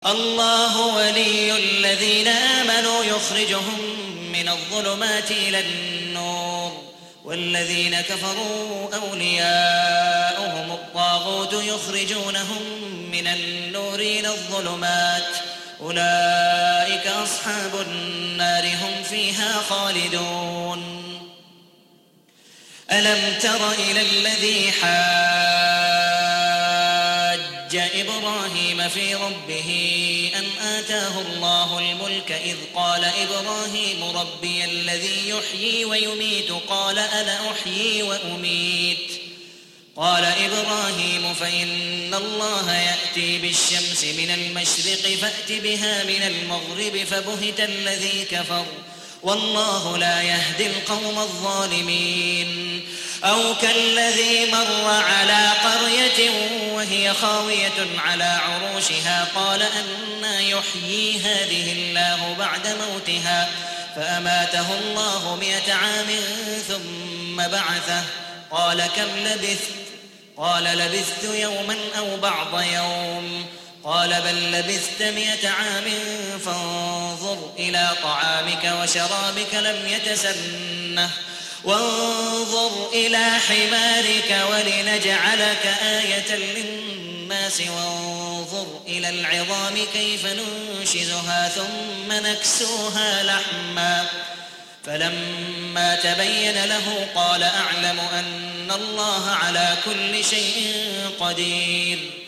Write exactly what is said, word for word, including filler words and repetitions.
الله ولي الذين آمنوا يخرجهم من الظلمات إلى النور والذين كفروا أولياؤهم الطاغوت يخرجونهم من النور إلى الظلمات أولئك أصحاب النار هم فيها خالدون. ألم تر إلى الذي حاج إبراهيم في ربه أن آتاه الله الملك إذ قال إبراهيم ربي الذي يحيي ويميت قال أنا أحيي وأميت قال إبراهيم فإن الله يأتي بالشمس من المشرق فأت بها من المغرب فبهت الذي كفر والله لا يهدي القوم الظالمين. أو كالذي مر على قرية وهي خاوية على عروشها قال أنى يحيي هذه الله بعد موتها فأماته الله مئة عام ثم بعثه قال كم لبثت قال لبثت يوما أو بعض يوم قال بل لبثت مئة عام فانظر إلى طعامك وشرابك لم يتسنه وانظر إلى حمارك ولنجعلك آية للناس وانظر إلى العظام كيف ننشزها ثم نكسوها لحما فلما تبين له قال أعلم أن الله على كل شيء قدير.